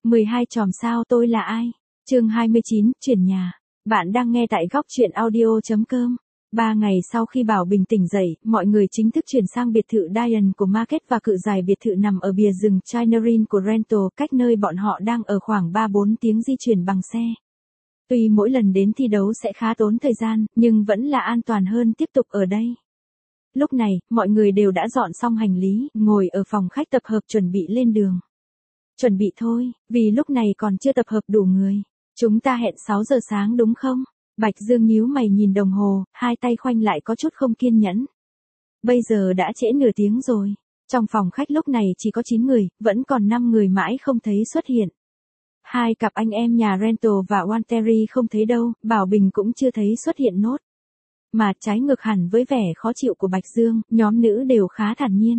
12 chòm sao tôi là ai? Chương 29, chuyển nhà. Bạn đang nghe tại góc truyện audio.com. 3 ngày sau khi Bảo Bình tỉnh dậy, mọi người chính thức chuyển sang biệt thự Diane của Market và cự giải biệt thự nằm ở bìa rừng Chinarin của Rental, cách nơi bọn họ đang ở khoảng 3-4 tiếng di chuyển bằng xe. Tuy mỗi lần đến thi đấu sẽ khá tốn thời gian, nhưng vẫn là an toàn hơn tiếp tục ở đây. Lúc này, mọi người đều đã dọn xong hành lý, ngồi ở phòng khách tập hợp chuẩn bị lên đường. Chuẩn bị thôi, vì lúc này còn chưa tập hợp đủ người. Chúng ta hẹn 6 giờ sáng đúng không? Bạch Dương nhíu mày nhìn đồng hồ, hai tay khoanh lại có chút không kiên nhẫn. Bây giờ đã trễ nửa tiếng rồi. Trong phòng khách lúc này chỉ có 9 người, vẫn còn 5 người mãi không thấy xuất hiện. Hai cặp anh em nhà Rental và Walteri không thấy đâu, Bảo Bình cũng chưa thấy xuất hiện nốt. Mà trái ngược hẳn với vẻ khó chịu của Bạch Dương, nhóm nữ đều khá thản nhiên.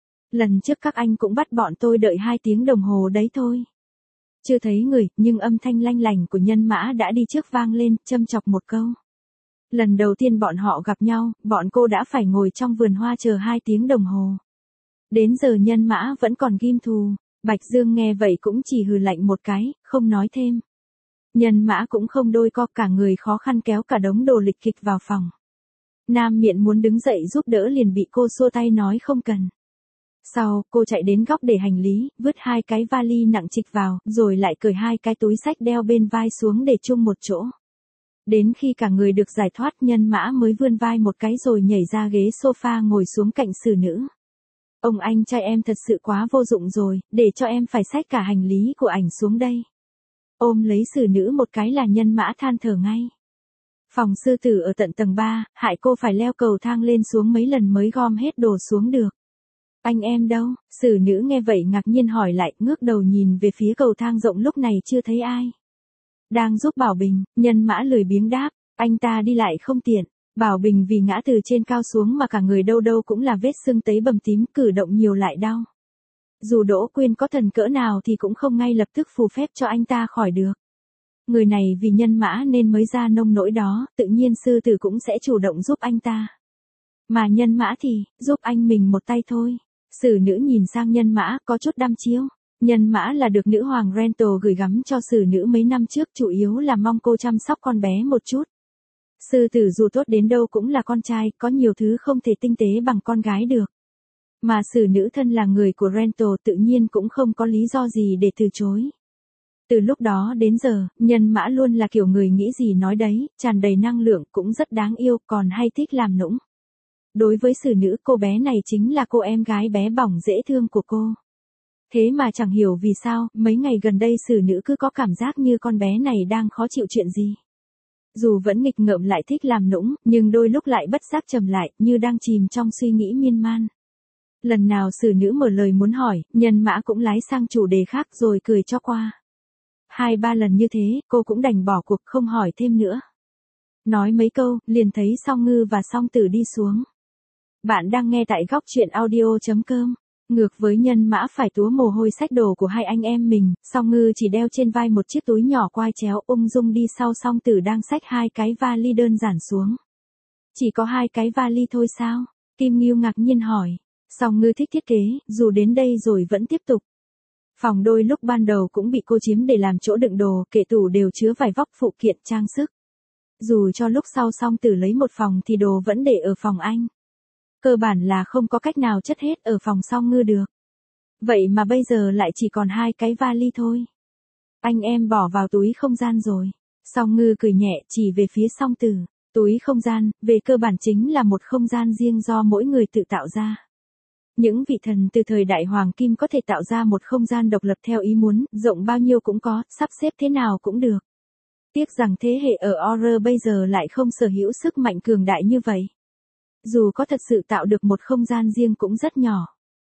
Lần trước các anh cũng bắt bọn tôi đợi 2 tiếng đồng hồ đấy thôi. Chưa thấy người, nhưng âm thanh lanh lành của Nhân Mã đã đi trước vang lên, châm chọc một câu. Lần đầu tiên bọn họ gặp nhau, bọn cô đã phải ngồi trong vườn hoa chờ 2 tiếng đồng hồ. Đến giờ Nhân Mã vẫn còn ghim thù. Bạch Dương nghe vậy cũng chỉ hừ lạnh một cái, không nói thêm. Nhân Mã cũng không đôi co, cả người khó khăn kéo cả đống đồ lịch kịch vào phòng. Nam Miện muốn đứng dậy giúp đỡ liền bị cô xua tay nói không cần. Sau, cô chạy đến góc để hành lý, vứt 2 cái vali nặng trịch vào, rồi lại cởi 2 cái túi xách đeo bên vai xuống để chung một chỗ. Đến khi cả người được giải thoát, Nhân Mã mới vươn vai một cái rồi nhảy ra ghế sofa ngồi xuống cạnh xử nữ. Ông anh trai em thật sự quá vô dụng rồi, để cho em phải xách cả hành lý của ảnh xuống đây. Ôm lấy xử nữ một cái là Nhân Mã than thở ngay. Phòng sư tử ở tận tầng 3, hại cô phải leo cầu thang lên xuống mấy lần mới gom hết đồ xuống được. Anh em đâu? Xử nữ nghe vậy ngạc nhiên hỏi lại, ngước đầu nhìn về phía cầu thang rộng lúc này chưa thấy ai. Đang giúp Bảo Bình, Nhân Mã lười biếng đáp, anh ta đi lại không tiện. Bảo Bình vì ngã từ trên cao xuống mà cả người đâu đâu cũng là vết sưng tấy bầm tím, cử động nhiều lại đau. Dù Đỗ Quyên có thần cỡ nào thì cũng không ngay lập tức phù phép cho anh ta khỏi được. Người này vì Nhân Mã nên mới ra nông nỗi đó, tự nhiên sư tử cũng sẽ chủ động giúp anh ta. Mà Nhân Mã thì, giúp anh mình một tay thôi. Xử nữ nhìn sang Nhân Mã, có chút đăm chiêu. Nhân Mã là được nữ hoàng Rental gửi gắm cho xử nữ mấy năm trước, chủ yếu là mong cô chăm sóc con bé một chút. Sư tử dù tốt đến đâu cũng là con trai, có nhiều thứ không thể tinh tế bằng con gái được. Mà xử nữ thân là người của Rental tự nhiên cũng không có lý do gì để từ chối. Từ lúc đó đến giờ, Nhân Mã luôn là kiểu người nghĩ gì nói đấy, tràn đầy năng lượng, cũng rất đáng yêu, còn hay thích làm nũng. Đối với xử nữ, cô bé này chính là cô em gái bé bỏng dễ thương của cô. Thế mà chẳng hiểu vì sao, mấy ngày gần đây xử nữ cứ có cảm giác như con bé này đang khó chịu chuyện gì. Dù vẫn nghịch ngợm lại thích làm nũng, nhưng đôi lúc lại bất giác trầm lại, như đang chìm trong suy nghĩ miên man. Lần nào xử nữ mở lời muốn hỏi, Nhân Mã cũng lái sang chủ đề khác rồi cười cho qua. 2-3 lần như thế, cô cũng đành bỏ cuộc không hỏi thêm nữa. Nói mấy câu, liền thấy Song Ngư và Song Tử đi xuống. Bạn đang nghe tại góc truyện audio.com. Ngược với Nhân Mã phải túa mồ hôi xách đồ của hai anh em mình, Song Ngư chỉ đeo trên vai một chiếc túi nhỏ quai chéo, ung dung đi sau Song Tử đang xách 2 cái vali đơn giản xuống. Chỉ có 2 cái vali thôi sao? Kim Ngưu ngạc nhiên hỏi. Song Ngư thích thiết kế, dù đến đây rồi vẫn tiếp tục. Phòng đôi lúc ban đầu cũng bị cô chiếm để làm chỗ đựng đồ, kệ tủ đều chứa vài vóc phụ kiện trang sức. Dù cho lúc sau Song Tử lấy một phòng thì đồ vẫn để ở phòng anh. Cơ bản là không có cách nào chất hết ở phòng Song Ngư được. Vậy mà bây giờ lại chỉ còn 2 cái vali thôi. Anh em bỏ vào túi không gian rồi. Song Ngư cười nhẹ chỉ về phía Song Tử. Túi không gian, về cơ bản chính là một không gian riêng do mỗi người tự tạo ra. Những vị thần từ thời đại Hoàng Kim có thể tạo ra một không gian độc lập theo ý muốn, rộng bao nhiêu cũng có, sắp xếp thế nào cũng được. Tiếc rằng thế hệ ở Horror bây giờ lại không sở hữu sức mạnh cường đại như vậy. Dù có thật sự tạo được một không gian riêng cũng rất nhỏ.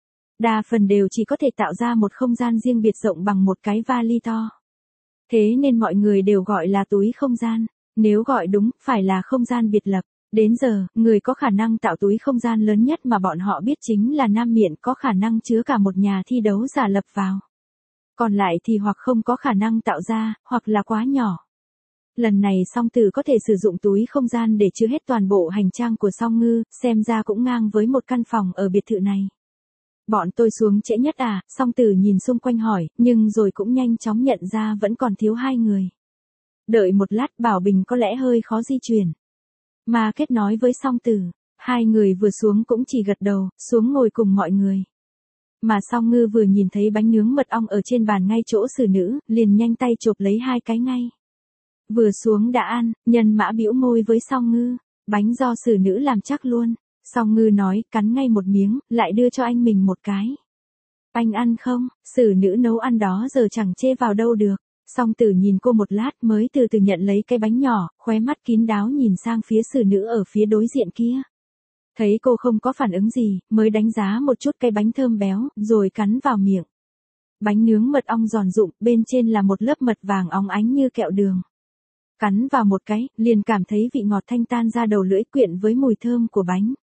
Đa phần đều chỉ có thể tạo ra một không gian riêng biệt rộng bằng một cái vali to. Thế nên mọi người đều gọi là túi không gian. Nếu gọi đúng, phải là không gian biệt lập. Đến giờ, người có khả năng tạo túi không gian lớn nhất mà bọn họ biết chính là Nam Miện, có khả năng chứa cả một nhà thi đấu giả lập vào. Còn lại thì hoặc không có khả năng tạo ra, hoặc là quá nhỏ. Lần này Song Tử có thể sử dụng túi không gian để chứa hết toàn bộ hành trang của Song Ngư, xem ra cũng ngang với một căn phòng ở biệt thự này. Bọn tôi xuống trễ nhất à, Song Tử nhìn xung quanh hỏi, nhưng rồi cũng nhanh chóng nhận ra vẫn còn thiếu 2 người. Đợi một lát Bảo Bình có lẽ hơi khó di chuyển. Mà kết nói với Song Tử, 2 người vừa xuống cũng chỉ gật đầu, xuống ngồi cùng mọi người. Mà Song Ngư vừa nhìn thấy bánh nướng mật ong ở trên bàn ngay chỗ xử nữ, liền nhanh tay chộp lấy 2 cái ngay. Vừa xuống đã ăn, Nhân Mã bĩu môi với Song Ngư, bánh do xử nữ làm chắc luôn. Song Ngư nói, cắn ngay một miếng, lại đưa cho anh mình một cái. Anh ăn không? Xử nữ nấu ăn đó giờ chẳng chê vào đâu được. Song Tử nhìn cô một lát mới từ từ nhận lấy cái bánh nhỏ, khóe mắt kín đáo nhìn sang phía xử nữ ở phía đối diện kia. Thấy cô không có phản ứng gì, mới đánh giá một chút cái bánh thơm béo, rồi cắn vào miệng. Bánh nướng mật ong giòn rụm, bên trên là một lớp mật vàng óng ánh như kẹo đường. Cắn vào một cái, liền cảm thấy vị ngọt thanh tan ra đầu lưỡi quyện với mùi thơm của bánh.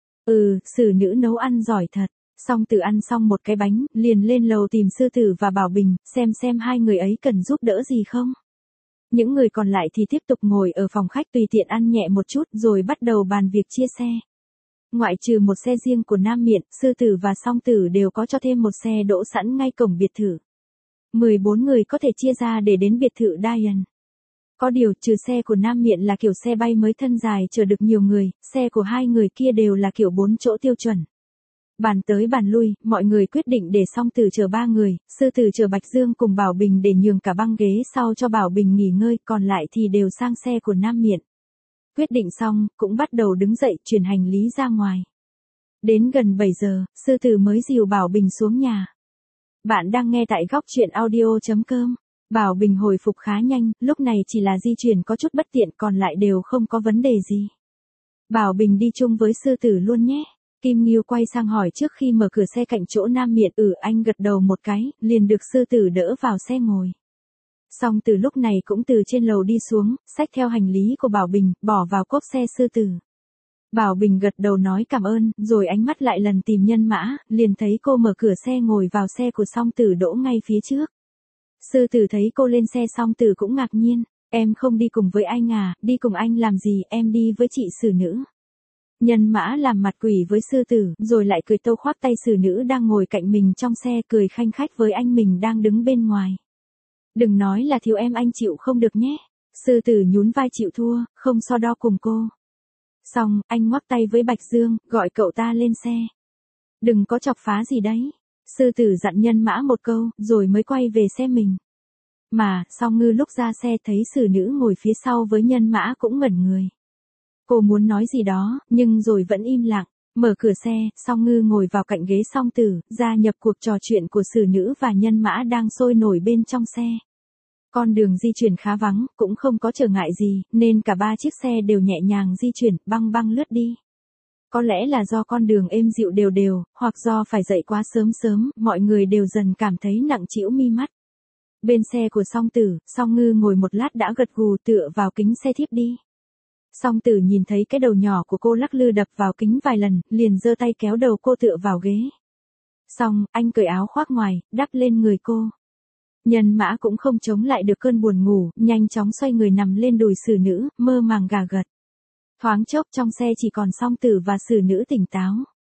Xử nữ nấu ăn giỏi thật. Song Tử ăn xong một cái bánh, liền lên lầu tìm Sư Tử và Bảo Bình, xem 2 người ấy cần giúp đỡ gì không. Những người còn lại thì tiếp tục ngồi ở phòng khách tùy tiện ăn nhẹ một chút rồi bắt đầu bàn việc chia xe. Ngoại trừ một xe riêng của Nam Miện, Sư Tử và Song Tử đều có cho thêm một xe đỗ sẵn ngay cổng biệt thự. 14 người có thể chia ra để đến biệt thự Diane. Có điều trừ xe của Nam Miện là kiểu xe bay mới thân dài chở được nhiều người, xe của 2 người kia đều là kiểu 4 chỗ tiêu chuẩn. Bàn tới bàn lui, mọi người quyết định để Song Tử chở 3 người, Sư Tử chở Bạch Dương cùng Bảo Bình để nhường cả băng ghế sau cho Bảo Bình nghỉ ngơi, còn lại thì đều sang xe của Nam Miện. Quyết định xong, cũng bắt đầu đứng dậy chuyển hành lý ra ngoài. Đến gần 7 giờ, Sư Tử mới dìu Bảo Bình xuống nhà. Bạn đang nghe tại góc truyện audio.com. Bảo Bình hồi phục khá nhanh, lúc này chỉ là di chuyển có chút bất tiện còn lại đều không có vấn đề gì. Bảo Bình đi chung với Sư Tử luôn nhé. Kim Nghiêu quay sang hỏi trước khi mở cửa xe cạnh chỗ Nam Miện. Anh gật đầu một cái, liền được Sư Tử đỡ vào xe ngồi. Song Tử lúc này cũng từ trên lầu đi xuống, xách theo hành lý của Bảo Bình, bỏ vào cốp xe Sư Tử. Bảo Bình gật đầu nói cảm ơn, rồi ánh mắt lại lần tìm Nhân Mã, liền thấy cô mở cửa xe ngồi vào xe của Song Tử đỗ ngay phía trước. Sư Tử thấy cô lên xe Song Tử cũng ngạc nhiên, em không đi cùng với anh à, đi cùng anh làm gì, em đi với chị xử nữ. Nhân Mã làm mặt quỷ với Sư Tử, rồi lại cười tâu khoác tay xử nữ đang ngồi cạnh mình trong xe cười khanh khách với anh mình đang đứng bên ngoài. Đừng nói là thiếu em anh chịu không được nhé. Sư Tử nhún vai chịu thua, không so đo cùng cô. Xong, anh ngoắc tay với Bạch Dương, gọi cậu ta lên xe. Đừng có chọc phá gì đấy. Sư Tử dặn Nhân Mã một câu, rồi mới quay về xe mình. Mà, Song Ngư lúc ra xe thấy xử nữ ngồi phía sau với Nhân Mã cũng ngẩn người. Cô muốn nói gì đó, nhưng rồi vẫn im lặng. Mở cửa xe, Song Ngư ngồi vào cạnh ghế Song Tử, gia nhập cuộc trò chuyện của xử nữ và Nhân Mã đang sôi nổi bên trong xe. Con đường di chuyển khá vắng, cũng không có trở ngại gì, nên cả 3 chiếc xe đều nhẹ nhàng di chuyển, băng băng lướt đi. Có lẽ là do con đường êm dịu đều đều, hoặc do phải dậy quá sớm, mọi người đều dần cảm thấy nặng trĩu mi mắt. Bên xe của Song Tử, Song Ngư ngồi một lát đã gật gù tựa vào kính xe thiếp đi. Song Tử nhìn thấy cái đầu nhỏ của cô lắc lư đập vào kính vài lần, liền giơ tay kéo đầu cô tựa vào ghế. Xong, anh cởi áo khoác ngoài, đắp lên người cô. Nhân Mã cũng không chống lại được cơn buồn ngủ, nhanh chóng xoay người nằm lên đùi xử nữ, mơ màng gà gật. Thoáng chốc trong xe chỉ còn Song Tử và xử nữ tỉnh táo.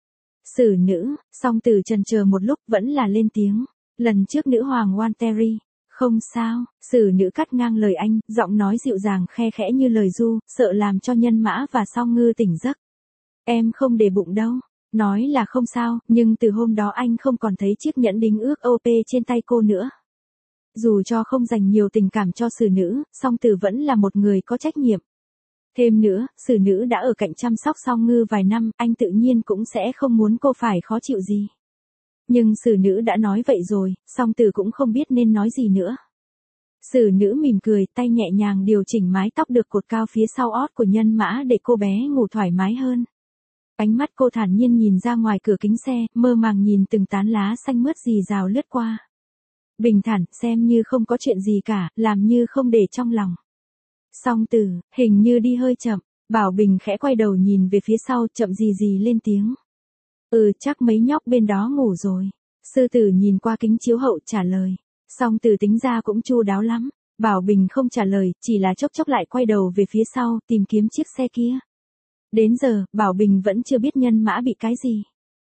Xử nữ, Song Tử chần chờ một lúc vẫn là lên tiếng. Lần trước nữ hoàng Wanteri. Không sao, xử nữ cắt ngang lời anh, giọng nói dịu dàng khe khẽ như lời ru, sợ làm cho Nhân Mã và Song Ngư tỉnh giấc. Em không để bụng đâu. Nói là không sao, nhưng từ hôm đó anh không còn thấy chiếc nhẫn đính ước OP trên tay cô nữa. Dù cho không dành nhiều tình cảm cho xử nữ, Song Tử vẫn là một người có trách nhiệm. Thêm nữa, xử nữ đã ở cạnh chăm sóc Song Ngư vài năm, anh tự nhiên cũng sẽ không muốn cô phải khó chịu gì. Nhưng xử nữ đã nói vậy rồi, Song Tử cũng không biết nên nói gì nữa. Xử nữ mỉm cười, tay nhẹ nhàng điều chỉnh mái tóc được cột cao phía sau ót của Nhân Mã để cô bé ngủ thoải mái hơn. Ánh mắt cô thản nhiên nhìn ra ngoài cửa kính xe, mơ màng nhìn từng tán lá xanh mướt rì rào lướt qua. Bình thản, xem như không có chuyện gì cả, làm như không để trong lòng. Song Tử, hình như đi hơi chậm, Bảo Bình khẽ quay đầu nhìn về phía sau, chậm gì lên tiếng. Chắc mấy nhóc bên đó ngủ rồi. Sư Tử nhìn qua kính chiếu hậu trả lời. Song Tử tính ra cũng chu đáo lắm. Bảo Bình không trả lời, chỉ là chốc lại quay đầu về phía sau, tìm kiếm chiếc xe kia. Đến giờ, Bảo Bình vẫn chưa biết Nhân Mã bị cái gì.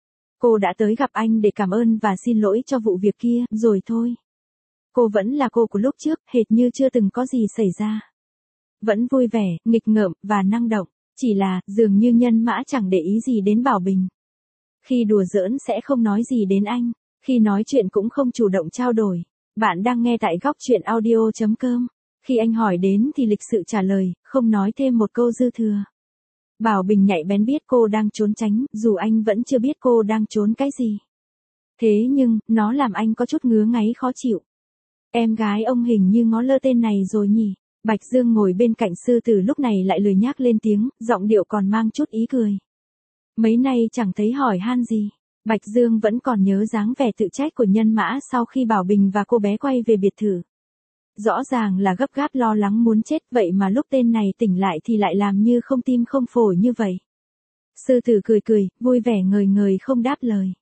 Cô đã tới gặp anh để cảm ơn và xin lỗi cho vụ việc kia, rồi thôi. Cô vẫn là cô của lúc trước, hệt như chưa từng có gì xảy ra. Vẫn vui vẻ, nghịch ngợm, và năng động. Chỉ là, dường như Nhân Mã chẳng để ý gì đến Bảo Bình. Khi đùa giỡn sẽ không nói gì đến anh. Khi nói chuyện cũng không chủ động trao đổi. Bạn đang nghe tại góc chuyện audio.com. Khi anh hỏi đến thì lịch sự trả lời, không nói thêm một câu dư thừa. Bảo Bình nhạy bén biết cô đang trốn tránh, dù anh vẫn chưa biết cô đang trốn cái gì. Thế nhưng, nó làm anh có chút ngứa ngáy khó chịu. Em gái ông hình như ngó lơ tên này rồi nhỉ. Bạch Dương ngồi bên cạnh Sư Tử lúc này lại lười nhác lên tiếng, giọng điệu còn mang chút ý cười. Mấy nay chẳng thấy hỏi han gì. Bạch Dương vẫn còn nhớ dáng vẻ tự trách của Nhân Mã sau khi Bảo Bình và cô bé quay về biệt thự. Rõ ràng là gấp gáp lo lắng muốn chết, vậy mà lúc tên này tỉnh lại thì lại làm như không tim không phổi như vậy. Sư Tử cười cười, vui vẻ ngời ngời không đáp lời.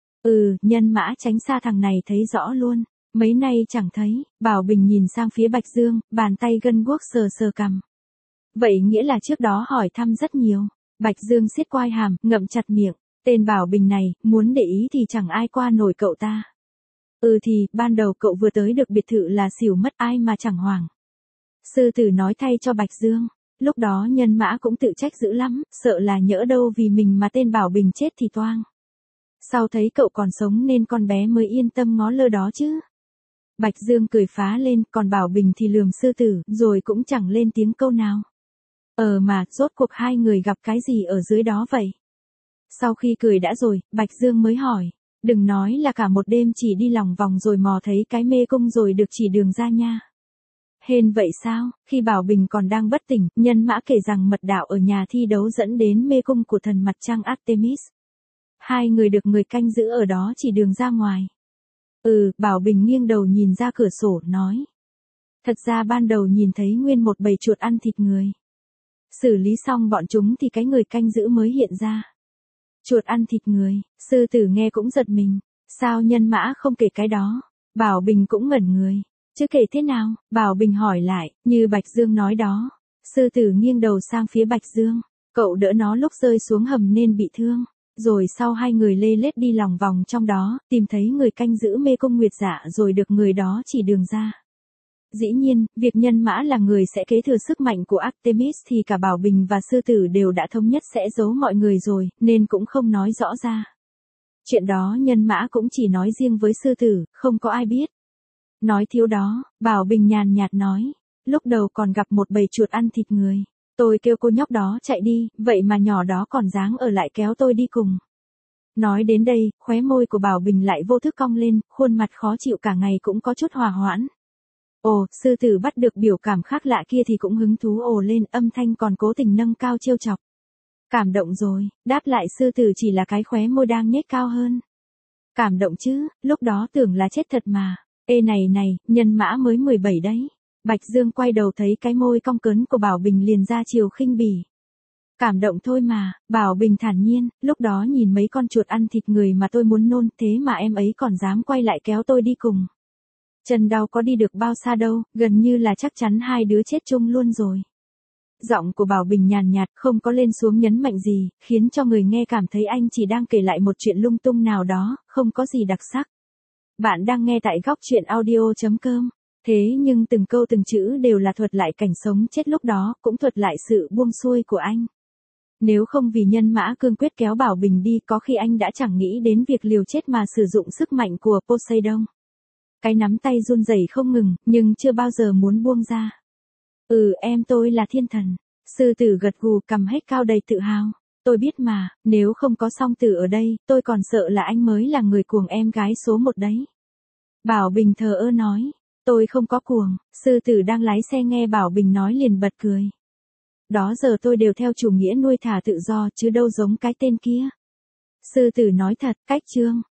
Nhân Mã tránh xa thằng này thấy rõ luôn. Mấy nay chẳng thấy. Bảo Bình nhìn sang phía Bạch Dương, bàn tay gân guốc sờ sờ cằm. Vậy nghĩa là trước đó hỏi thăm rất nhiều. Bạch Dương siết quai hàm, ngậm chặt miệng. Tên Bảo Bình này, muốn để ý thì chẳng ai qua nổi cậu ta. Thì, ban đầu cậu vừa tới được biệt thự là xỉu mất, ai mà chẳng hoảng. Sư Tử nói thay cho Bạch Dương. Lúc đó Nhân Mã cũng tự trách dữ lắm, sợ là nhỡ đâu vì mình mà tên Bảo Bình chết thì toang. Sau thấy cậu còn sống nên con bé mới yên tâm ngó lơ đó chứ. Bạch Dương cười phá lên, còn Bảo Bình thì lườm Sư Tử, rồi cũng chẳng lên tiếng câu nào. Mà, rốt cuộc hai người gặp cái gì ở dưới đó vậy? Sau khi cười đã rồi, Bạch Dương mới hỏi. Đừng nói là cả một đêm chỉ đi lòng vòng rồi mò thấy cái mê cung rồi được chỉ đường ra nha. Hên vậy sao? Khi Bảo Bình còn đang bất tỉnh, Nhân Mã kể rằng mật đạo ở nhà thi đấu dẫn đến mê cung của thần mặt trăng Artemis. Hai người được người canh giữ ở đó chỉ đường ra ngoài. Bảo Bình nghiêng đầu nhìn ra cửa sổ, nói. Thật ra ban đầu nhìn thấy nguyên một bầy chuột ăn thịt người. Xử lý xong bọn chúng thì cái người canh giữ mới hiện ra. Chuột ăn thịt người, Sư Tử nghe cũng giật mình. Sao Nhân Mã không kể cái đó? Bảo Bình cũng ngẩn người. Chứ kể thế nào? Bảo Bình hỏi lại, như Bạch Dương nói đó. Sư Tử nghiêng đầu sang phía Bạch Dương. Cậu đỡ nó lúc rơi xuống hầm nên bị thương. Rồi sau hai người lê lết đi lòng vòng trong đó, tìm thấy người canh giữ mê cung Nguyệt Dạ rồi được người đó chỉ đường ra. Dĩ nhiên, việc Nhân Mã là người sẽ kế thừa sức mạnh của Artemis thì cả Bảo Bình và Sư Tử đều đã thống nhất sẽ giấu mọi người rồi, nên cũng không nói rõ ra. Chuyện đó Nhân Mã cũng chỉ nói riêng với Sư Tử, không có ai biết. Nói thiếu đó, Bảo Bình nhàn nhạt nói, lúc đầu còn gặp một bầy chuột ăn thịt người. Tôi kêu cô nhóc đó chạy đi, vậy mà nhỏ đó còn dáng ở lại kéo tôi đi cùng. Nói đến đây, khóe môi của Bảo Bình lại vô thức cong lên, khuôn mặt khó chịu cả ngày cũng có chút hòa hoãn. Sư Tử bắt được biểu cảm khác lạ kia thì cũng hứng thú ồ lên, âm thanh còn cố tình nâng cao trêu chọc. Cảm động rồi, đáp lại Sư Tử chỉ là cái khóe môi đang nhếch cao hơn. Cảm động chứ, lúc đó tưởng là chết thật mà. Này, Nhân Mã mới 17 đấy. Bạch Dương quay đầu thấy cái môi cong cớn của Bảo Bình liền ra chiều khinh bỉ. Cảm động thôi mà, Bảo Bình thản nhiên, lúc đó nhìn mấy con chuột ăn thịt người mà tôi muốn nôn, thế mà em ấy còn dám quay lại kéo tôi đi cùng. Chân đau có đi được bao xa đâu, gần như là chắc chắn hai đứa chết chung luôn rồi. Giọng của Bảo Bình nhàn nhạt, không có lên xuống nhấn mạnh gì, khiến cho người nghe cảm thấy anh chỉ đang kể lại một chuyện lung tung nào đó, không có gì đặc sắc. Bạn đang nghe tại góc chuyện audio.com. Thế nhưng từng câu từng chữ đều là thuật lại cảnh sống chết lúc đó, cũng thuật lại sự buông xuôi của anh. Nếu không vì Nhân Mã cương quyết kéo Bảo Bình đi, có khi anh đã chẳng nghĩ đến việc liều chết mà sử dụng sức mạnh của Poseidon. Cái nắm tay run rẩy không ngừng, nhưng chưa bao giờ muốn buông ra. Em tôi là thiên thần. Sư Tử gật gù, cằm hếch cao đầy tự hào. Tôi biết mà, nếu không có Song Tử ở đây, tôi còn sợ là anh mới là người cuồng em gái số một đấy. Bảo Bình thờ ơ nói. Tôi không có cuồng. Sư Tử đang lái xe nghe Bảo Bình nói liền bật cười. Đó giờ tôi đều theo chủ nghĩa nuôi thả tự do chứ đâu giống cái tên kia. Sư Tử nói thật, cách Trương.